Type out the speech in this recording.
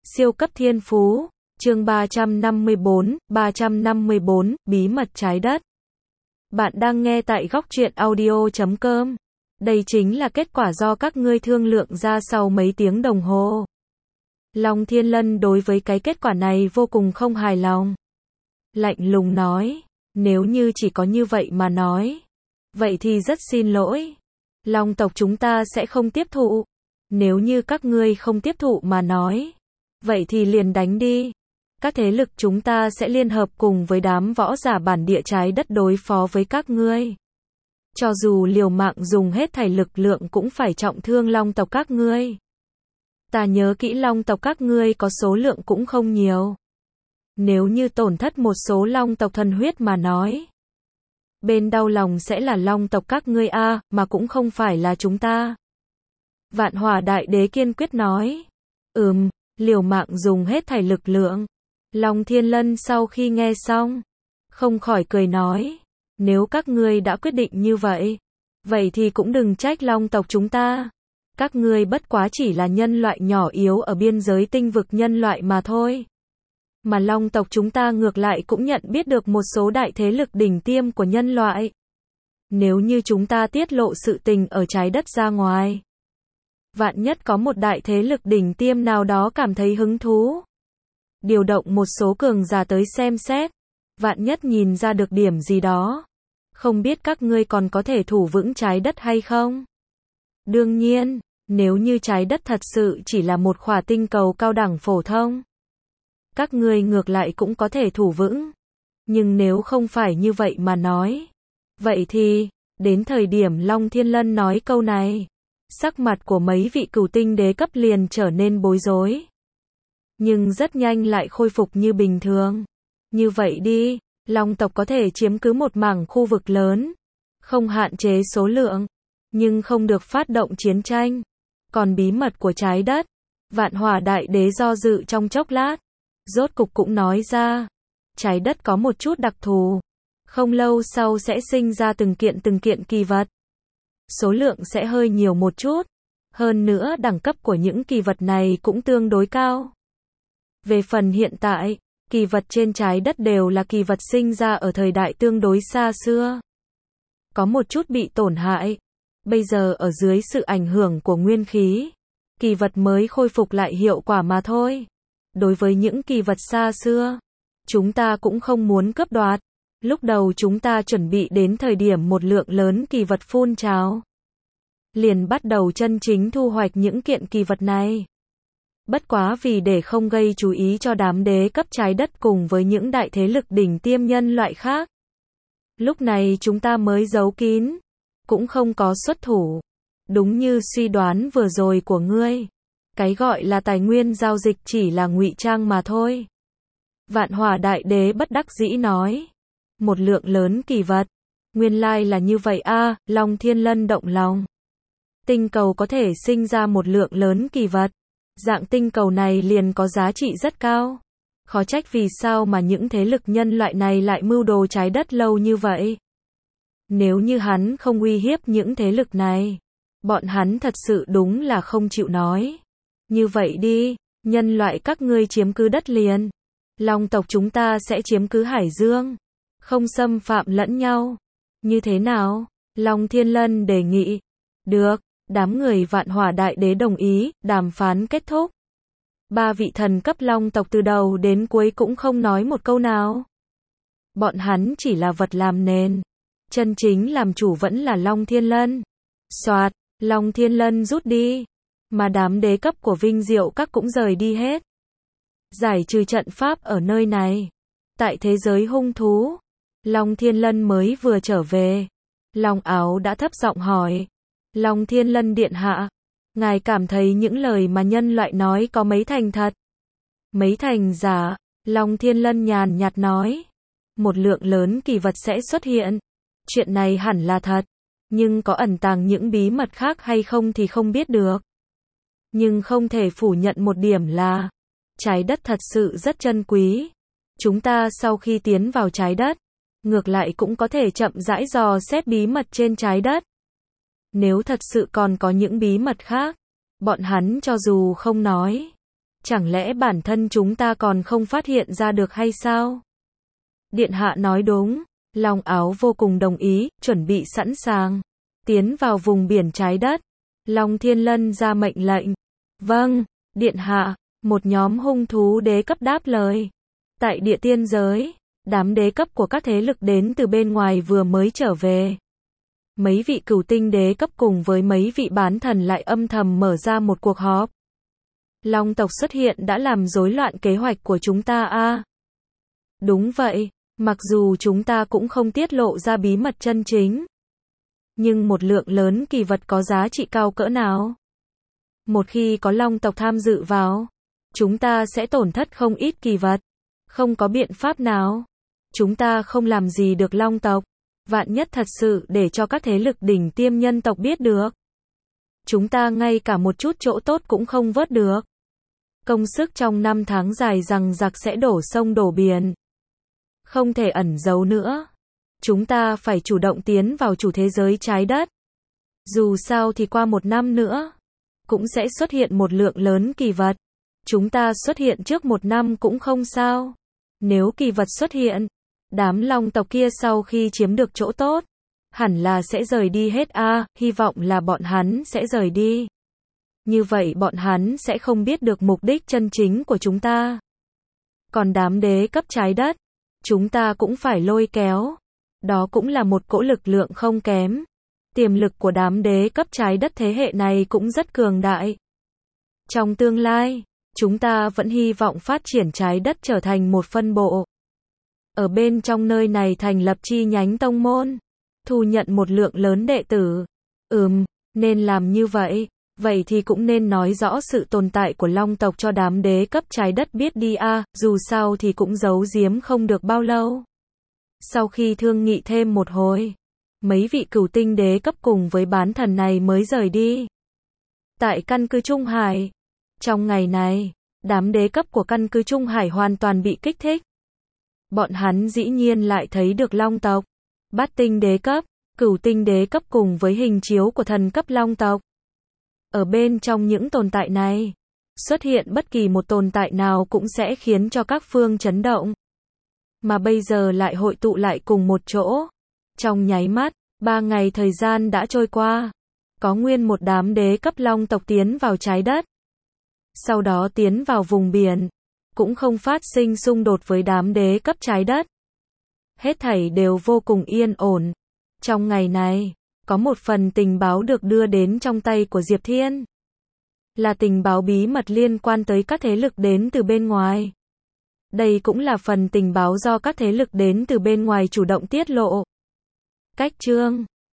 Siêu cấp thiên phú, chương 354, bí mật trái đất. Bạn đang nghe tại góc truyện audio.com. Đây chính là kết quả do các ngươi thương lượng ra sau mấy tiếng đồng hồ. Long Thiên Lân đối với cái kết quả này vô cùng không hài lòng. Lạnh lùng nói, nếu như chỉ có như vậy mà nói, vậy thì rất xin lỗi. Long tộc chúng ta sẽ không tiếp thụ. Nếu như các ngươi không tiếp thụ mà nói, vậy thì liền đánh đi. Các thế lực chúng ta sẽ liên hợp cùng với đám võ giả bản địa trái đất đối phó với các ngươi. Cho dù liều mạng dùng hết thảy lực lượng cũng phải trọng thương Long tộc các ngươi. Ta nhớ kỹ Long tộc các ngươi có số lượng cũng không nhiều. Nếu như tổn thất một số Long tộc thần huyết mà nói, bên đau lòng sẽ là Long tộc các ngươi a, mà cũng không phải là chúng ta. Vạn Hỏa Đại Đế kiên quyết nói. Liều mạng dùng hết thảy lực lượng. Long Thiên Lân sau khi nghe xong, không khỏi cười nói, nếu các ngươi đã quyết định như vậy, vậy thì cũng đừng trách Long tộc chúng ta. Các ngươi bất quá chỉ là nhân loại nhỏ yếu ở biên giới tinh vực nhân loại mà thôi. Mà Long tộc chúng ta ngược lại cũng nhận biết được một số đại thế lực đỉnh tiêm của nhân loại. Nếu như chúng ta tiết lộ sự tình ở trái đất ra ngoài, vạn nhất có một đại thế lực đỉnh tiêm nào đó cảm thấy hứng thú, điều động một số cường giả tới xem xét, vạn nhất nhìn ra được điểm gì đó, không biết các ngươi còn có thể thủ vững trái đất hay không? Đương nhiên, nếu như trái đất thật sự chỉ là một khỏa tinh cầu cao đẳng phổ thông, các ngươi ngược lại cũng có thể thủ vững. Nhưng nếu không phải như vậy mà nói, vậy thì, đến thời điểm Long Thiên Lân nói câu này, sắc mặt của mấy vị cửu tinh đế cấp liền trở nên bối rối. Nhưng rất nhanh lại khôi phục như bình thường. Như vậy đi, Long tộc có thể chiếm cứ một mảng khu vực lớn, không hạn chế số lượng, nhưng không được phát động chiến tranh. Còn bí mật của trái đất, Vạn Hỏa Đại Đế do dự trong chốc lát, rốt cục cũng nói ra, trái đất có một chút đặc thù, không lâu sau sẽ sinh ra từng kiện kỳ vật. Số lượng sẽ hơi nhiều một chút, hơn nữa đẳng cấp của những kỳ vật này cũng tương đối cao. Về phần hiện tại, kỳ vật trên trái đất đều là kỳ vật sinh ra ở thời đại tương đối xa xưa. Có một chút bị tổn hại. Bây giờ ở dưới sự ảnh hưởng của nguyên khí, kỳ vật mới khôi phục lại hiệu quả mà thôi. Đối với những kỳ vật xa xưa, chúng ta cũng không muốn cướp đoạt. Lúc đầu chúng ta chuẩn bị đến thời điểm một lượng lớn kỳ vật phun trào, liền bắt đầu chân chính thu hoạch những kiện kỳ vật này. Bất quá vì để không gây chú ý cho đám đế cấp trái đất cùng với những đại thế lực đỉnh tiêm nhân loại khác, lúc này chúng ta mới giấu kín, cũng không có xuất thủ. Đúng như suy đoán vừa rồi của ngươi, cái gọi là tài nguyên giao dịch chỉ là ngụy trang mà thôi. Vạn Hỏa Đại Đế bất đắc dĩ nói. Một lượng lớn kỳ vật. Nguyên lai là như vậy a, Long Thiên Lân động lòng. Tinh cầu có thể sinh ra một lượng lớn kỳ vật. Dạng tinh cầu này liền có giá trị rất cao. Khó trách vì sao mà những thế lực nhân loại này lại mưu đồ trái đất lâu như vậy. Nếu như hắn không uy hiếp những thế lực này, bọn hắn thật sự đúng là không chịu nói. Như vậy đi, nhân loại các ngươi chiếm cứ đất liền, Long tộc chúng ta sẽ chiếm cứ hải dương, không xâm phạm lẫn nhau. Như thế nào? Long Thiên Lân đề nghị. Được, đám người Vạn Hỏa Đại Đế đồng ý, đàm phán kết thúc. Ba vị thần cấp Long tộc từ đầu đến cuối cũng không nói một câu nào. Bọn hắn chỉ là vật làm nền. Chân chính làm chủ vẫn là Long Thiên Lân. Soạt, Long Thiên Lân rút đi. Mà đám đế cấp của Vinh Diệu các cũng rời đi hết. Giải trừ trận pháp ở nơi này. Tại thế giới hung thú, Long Thiên Lân mới vừa trở về. Long Áo đã thấp giọng hỏi. Long Thiên Lân điện hạ, ngài cảm thấy những lời mà nhân loại nói có mấy thành thật? Mấy thành giả? Long Thiên Lân nhàn nhạt nói. Một lượng lớn kỳ vật sẽ xuất hiện. Chuyện này hẳn là thật. Nhưng có ẩn tàng những bí mật khác hay không thì không biết được. Nhưng không thể phủ nhận một điểm là trái đất thật sự rất chân quý. Chúng ta sau khi tiến vào trái đất, ngược lại cũng có thể chậm rãi dò xét bí mật trên trái đất. Nếu thật sự còn có những bí mật khác, bọn hắn cho dù không nói, Chẳng lẽ bản thân chúng ta còn không phát hiện ra được hay sao? Điện hạ nói đúng. Long Áo vô cùng đồng ý, chuẩn bị sẵn sàng. Tiến vào vùng biển trái đất. Long Thiên Lân ra mệnh lệnh. Vâng, điện hạ. Một nhóm hung thú đế cấp đáp lời. Tại địa tiên giới, đám đế cấp của các thế lực đến từ bên ngoài vừa mới trở về. Mấy vị cửu tinh đế cấp cùng với mấy vị bán thần lại âm thầm mở ra một cuộc họp. Long tộc xuất hiện đã làm rối loạn kế hoạch của chúng ta à? Đúng vậy, mặc dù chúng ta cũng không tiết lộ ra bí mật chân chính. Nhưng một lượng lớn kỳ vật có giá trị cao cỡ nào? Một khi có long tộc tham dự vào, chúng ta sẽ tổn thất không ít kỳ vật. Không có biện pháp nào. Chúng ta không làm gì được long tộc. Vạn nhất thật sự để cho các thế lực đỉnh tiêm nhân tộc biết được. Chúng ta ngay cả một chút chỗ tốt cũng không vớt được. Công sức trong 5 tháng dài dằng dặc sẽ đổ sông đổ biển. Không thể ẩn giấu nữa. Chúng ta phải chủ động tiến vào chủ thế giới trái đất. Dù sao thì qua 1 năm nữa, cũng sẽ xuất hiện một lượng lớn kỳ vật. Chúng ta xuất hiện trước 1 năm cũng không sao. Nếu kỳ vật xuất hiện, đám long tộc kia sau khi chiếm được chỗ tốt, hẳn là sẽ rời đi hết à, hy vọng là bọn hắn sẽ rời đi. Như vậy bọn hắn sẽ không biết được mục đích chân chính của chúng ta. Còn đám đế cấp trái đất, chúng ta cũng phải lôi kéo. Đó cũng là một cỗ lực lượng không kém. Tiềm lực của đám đế cấp trái đất thế hệ này cũng rất cường đại. Trong tương lai, chúng ta vẫn hy vọng phát triển trái đất trở thành một phân bộ. Ở bên trong nơi này thành lập chi nhánh tông môn. Thu nhận một lượng lớn đệ tử. Nên làm như vậy. Vậy thì cũng nên nói rõ sự tồn tại của long tộc cho đám đế cấp trái đất biết đi à, dù sao thì cũng giấu giếm không được bao lâu. Sau khi thương nghị thêm một hồi, mấy vị cửu tinh đế cấp cùng với bán thần này mới rời đi. Tại căn cứ Trung Hải, trong ngày này, đám đế cấp của căn cứ Trung Hải hoàn toàn bị kích thích. Bọn hắn dĩ nhiên lại thấy được long tộc, bát tinh đế cấp, cửu tinh đế cấp cùng với hình chiếu của thần cấp long tộc. Ở bên trong những tồn tại này, xuất hiện bất kỳ một tồn tại nào cũng sẽ khiến cho các phương chấn động. Mà bây giờ lại hội tụ lại cùng một chỗ. Trong nháy mắt, 3 ngày thời gian đã trôi qua. Có nguyên một đám đế cấp long tộc tiến vào trái đất. Sau đó tiến vào vùng biển. Cũng không phát sinh xung đột với đám đế cấp trái đất. Hết thảy đều vô cùng yên ổn. Trong ngày này, có một phần tình báo được đưa đến trong tay của Diệp Thiên. Là tình báo bí mật liên quan tới các thế lực đến từ bên ngoài. Đây cũng là phần tình báo do các thế lực đến từ bên ngoài chủ động tiết lộ. Cách chương